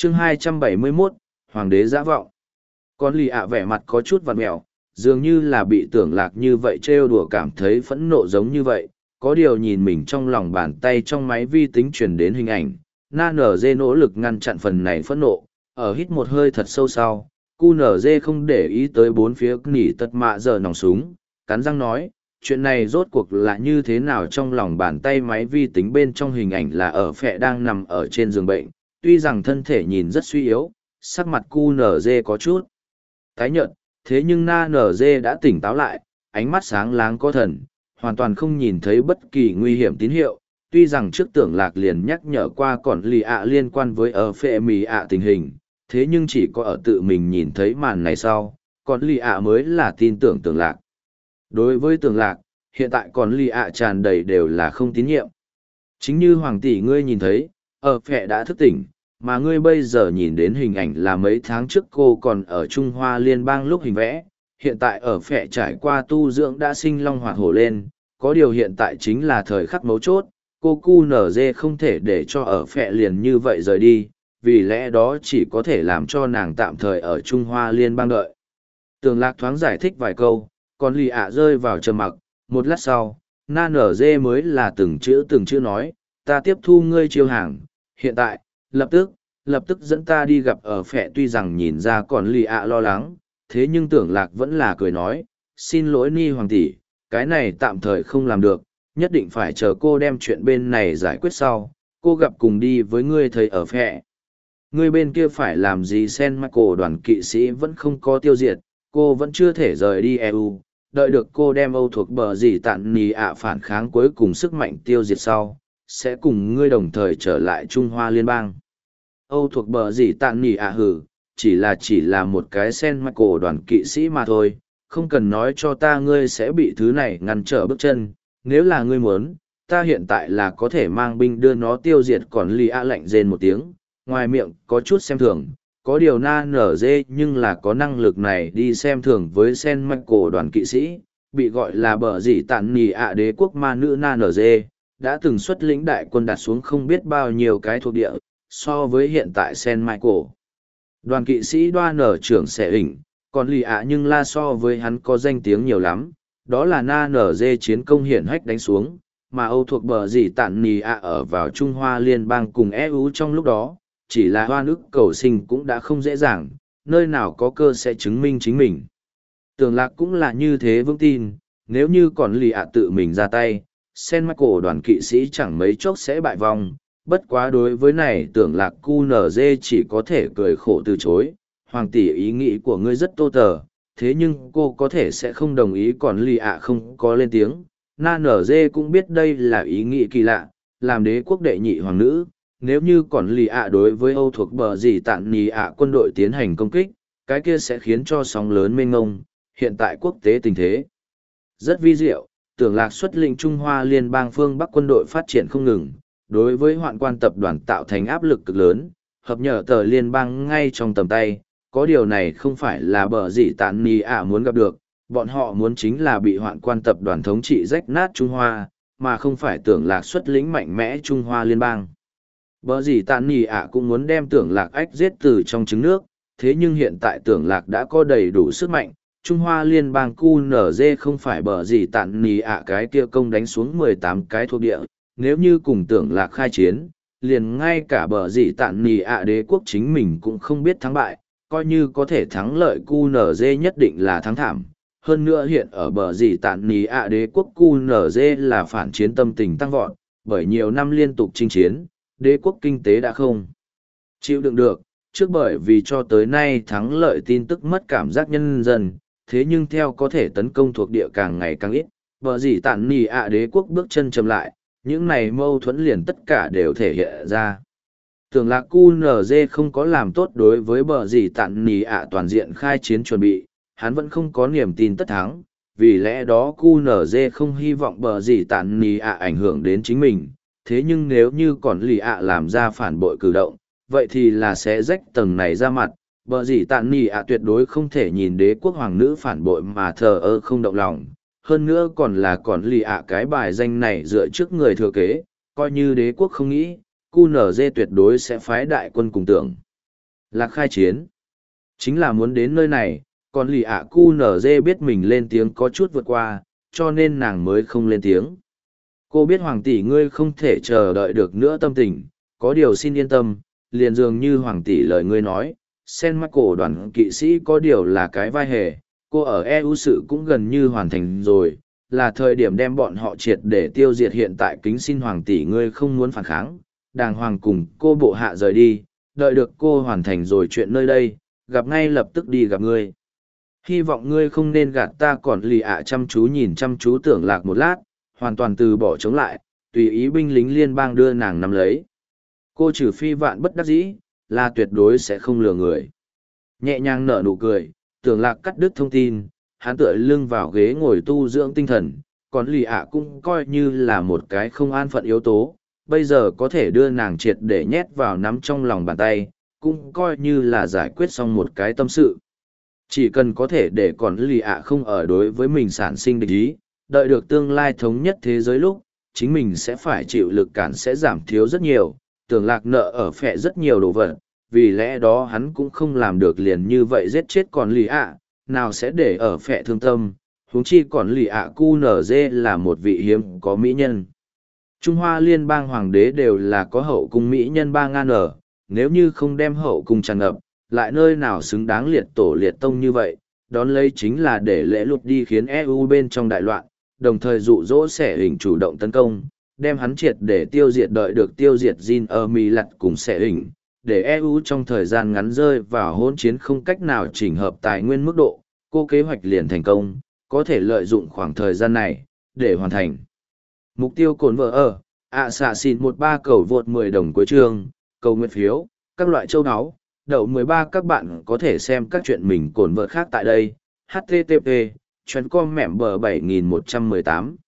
chương 271, Hoàng đế dã vọng. Con lì ạ vẻ mặt có chút vằn mẹo, dường như là bị tưởng lạc như vậy trêu đùa cảm thấy phẫn nộ giống như vậy, có điều nhìn mình trong lòng bàn tay trong máy vi tính truyền đến hình ảnh, NNG nỗ lực ngăn chặn phần này phẫn nộ, ở hít một hơi thật sâu sau, QNZ không để ý tới bốn phía nỉ tật mạ giờ nòng súng, cắn răng nói, chuyện này rốt cuộc là như thế nào trong lòng bàn tay máy vi tính bên trong hình ảnh là ở phẹ đang nằm ở trên giường bệnh, tuy rằng thân thể nhìn rất suy yếu, sắc mặt QNZ có chút tái nhợt, thế nhưng NNG đã tỉnh táo lại, ánh mắt sáng láng có thần, hoàn toàn không nhìn thấy bất kỳ nguy hiểm tín hiệu, tuy rằng trước tưởng lạc liền nhắc nhở qua còn lì ạ liên quan với ở phệ mì ạ tình hình, thế nhưng chỉ có ở tự mình nhìn thấy màn này sau, còn lì ạ mới là tin tưởng tưởng lạc. Đối với tưởng lạc, hiện tại còn lì ạ tràn đầy đều là không tín nhiệm. Chính như hoàng tỷ ngươi nhìn thấy, ở phệ đã thức tỉnh, mà ngươi bây giờ nhìn đến hình ảnh là mấy tháng trước cô còn ở Trung Hoa Liên bang lúc hình vẽ, hiện tại ở phệ trải qua tu dưỡng đã sinh long hoạt hổ lên, có điều hiện tại chính là thời khắc mấu chốt, cô QNZ không thể để cho ở phệ liền như vậy rời đi, vì lẽ đó chỉ có thể làm cho nàng tạm thời ở Trung Hoa Liên bang đợi. Tường lạc thoáng giải thích vài câu, còn lì ạ rơi vào trầm mặc, một lát sau, NNG mới là từng chữ nói, ta tiếp thu ngươi chiêu hàng, hiện tại, lập tức dẫn ta đi gặp ở phệ tuy rằng nhìn ra còn lì ạ lo lắng, thế nhưng tưởng lạc vẫn là cười nói, xin lỗi ni hoàng tỷ, cái này tạm thời không làm được, nhất định phải chờ cô đem chuyện bên này giải quyết sau, cô gặp cùng đi với ngươi thầy ở phệ. Ngươi bên kia phải làm gì Sen Michael đoàn kỵ sĩ vẫn không có tiêu diệt, cô vẫn chưa thể rời đi EU, đợi được cô đem Âu thuộc bờ gì tạn nì ạ phản kháng cuối cùng sức mạnh tiêu diệt sau, sẽ cùng ngươi đồng thời trở lại Trung Hoa Liên bang. Âu thuộc bờ gì tạn nì ạ hử, chỉ là một cái Sen Michael đoàn kỵ sĩ mà thôi, không cần nói cho ta ngươi sẽ bị thứ này ngăn trở bước chân, nếu là ngươi muốn, ta hiện tại là có thể mang binh đưa nó tiêu diệt còn lì ạ lạnh rên một tiếng, ngoài miệng có chút xem thường, có điều na nở dê nhưng là có năng lực này đi xem thường với Sen Michael đoàn kỵ sĩ, bị gọi là bờ gì tạn nì ạ đế quốc ma nữ na nở dê, đã từng xuất lĩnh đại quân đặt xuống không biết bao nhiêu cái thuộc địa, so với hiện tại Sen Michael. Đoàn kỵ sĩ đoan nở trưởng sẽ hình, còn lì ạ nhưng la so với hắn có danh tiếng nhiều lắm, đó là na nở dê chiến công hiển hách đánh xuống, mà Âu thuộc bờ gì tạn nì ạ ở vào Trung Hoa Liên bang cùng EU trong lúc đó, chỉ là hoa nước cầu sinh cũng đã không dễ dàng, nơi nào có cơ sẽ chứng minh chính mình. Tưởng lạc cũng là như thế vững tin, nếu như còn lì ạ tự mình ra tay, Sen Michael đoàn kỵ sĩ chẳng mấy chốc sẽ bại vong, bất quá đối với này tưởng lạc QNZ chỉ có thể cười khổ từ chối, hoàng tỷ ý nghĩ của ngươi rất tô tờ, thế nhưng cô có thể sẽ không đồng ý còn lì ạ không có lên tiếng. NNG cũng biết đây là ý nghĩ kỳ lạ, làm đế quốc đệ nhị hoàng nữ, nếu như còn lì ạ đối với Âu thuộc bờ gì tạn nì ạ quân đội tiến hành công kích, cái kia sẽ khiến cho sóng lớn mênh ngông, hiện tại quốc tế tình thế. Rất vi diệu, tưởng lạc xuất lĩnh Trung Hoa Liên bang phương Bắc quân đội phát triển không ngừng, đối với hoạn quan tập đoàn tạo thành áp lực cực lớn, hợp nhờ tờ liên bang ngay trong tầm tay, có điều này không phải là bờ gì tạn nì ạ muốn gặp được, bọn họ muốn chính là bị hoạn quan tập đoàn thống trị rách nát Trung Hoa, mà không phải tưởng lạc xuất lĩnh mạnh mẽ Trung Hoa Liên bang. Bờ gì tạn nì ạ cũng muốn đem tưởng lạc ách giết từ trong trứng nước, thế nhưng hiện tại tưởng lạc đã có đầy đủ sức mạnh, Trung Hoa Liên bang QNZ không phải bờ gì tạn nì ạ cái kia công đánh xuống 18 cái thuộc địa, nếu như cùng tưởng lạc khai chiến, liền ngay cả bờ gì tạn nì ạ đế quốc chính mình cũng không biết thắng bại, coi như có thể thắng lợi QNZ nhất định là thắng thảm. Hơn nữa hiện ở bờ gì tạn nì ạ đế quốc QNZ là phản chiến tâm tình tăng vọt, bởi nhiều năm liên tục chinh chiến, đế quốc kinh tế đã không chịu đựng được, trước bởi vì cho tới nay thắng lợi tin tức mất cảm giác nhân dân, thế nhưng theo có thể tấn công thuộc địa càng ngày càng ít, bờ gì tạn nì ạ đế quốc bước chân chậm lại, những này mâu thuẫn liền tất cả đều thể hiện ra. Tưởng lạc QNZ không có làm tốt đối với bờ gì tạn nì ạ toàn diện khai chiến chuẩn bị, hắn vẫn không có niềm tin tất thắng, vì lẽ đó QNZ không hy vọng bờ gì tạn nì ạ ảnh hưởng đến chính mình, thế nhưng nếu như còn lì ạ làm ra phản bội cử động, vậy thì là sẽ rách tầng này ra mặt, bờ gì tạn nì ạ tuyệt đối không thể nhìn đế quốc hoàng nữ phản bội mà thờ ơ không động lòng, hơn nữa còn lì ạ cái bài danh này dựa trước người thừa kế, coi như đế quốc không nghĩ, QNZ tuyệt đối sẽ phái đại quân cùng tưởng. Lạc khai chiến. Chính là muốn đến nơi này, còn lì ạ cu nở dê biết mình lên tiếng có chút vượt qua, cho nên nàng mới không lên tiếng. Cô biết hoàng tỷ ngươi không thể chờ đợi được nữa tâm tình, có điều xin yên tâm, liền dường như hoàng tỷ lời ngươi nói, Sen Michael đoàn kỵ sĩ có điều là cái vai hề, cô ở EU sự cũng gần như hoàn thành rồi, là thời điểm đem bọn họ triệt để tiêu diệt hiện tại kính xin hoàng tỷ ngươi không muốn phản kháng, đàng hoàng cùng cô bộ hạ rời đi, đợi được cô hoàn thành rồi chuyện nơi đây, gặp ngay lập tức đi gặp ngươi. Hy vọng ngươi không nên gạt ta còn lì ạ chăm chú nhìn chăm chú tưởng lạc một lát, hoàn toàn từ bỏ chống lại, tùy ý binh lính liên bang đưa nàng nắm lấy. Cô trừ phi vạn bất đắc dĩ, là tuyệt đối sẽ không lừa người. Nhẹ nhàng nở nụ cười, tưởng lạc cắt đứt thông tin, hắn tựa lưng vào ghế ngồi tu dưỡng tinh thần, còn lì ạ cũng coi như là một cái không an phận yếu tố, bây giờ có thể đưa nàng triệt để nhét vào nắm trong lòng bàn tay, cũng coi như là giải quyết xong một cái tâm sự. Chỉ cần có thể để còn lì ạ không ở đối với mình sản sinh địch ý, đợi được tương lai thống nhất thế giới lúc, chính mình sẽ phải chịu lực cản sẽ giảm thiếu rất nhiều, tưởng lạc nợ ở phẹ rất nhiều đồ vật, vì lẽ đó hắn cũng không làm được liền như vậy giết chết còn lì ạ, nào sẽ để ở phẹ thương tâm, huống chi còn lì ạ cu nở dê là một vị hiếm có mỹ nhân. Trung Hoa liên bang hoàng đế đều là có hậu cung mỹ nhân ba ngàn ở, nếu như không đem hậu cung tràn ngập, lại nơi nào xứng đáng liệt tổ liệt tông như vậy, đón lấy chính là để lễ lụt đi khiến EU bên trong đại loạn, đồng thời dụ dỗ sẻ hình chủ động tấn công, đem hắn triệt để tiêu diệt đợi được tiêu diệt Jin ở Mỹ lặt cùng sẻ hình, để EU trong thời gian ngắn rơi vào hỗn chiến không cách nào chỉnh hợp tài nguyên mức độ, cô kế hoạch liền thành công, có thể lợi dụng khoảng thời gian này, để hoàn thành. Mục tiêu cồn vợ ở, xạ xin 13 cầu vượt 10 đồng cuối chương, cầu nguyện phiếu, các loại châu áo, đậu 13 các bạn có thể xem các chuyện mình cồn vợ khác tại đây, http, chuyến com mẹm bờ 7118.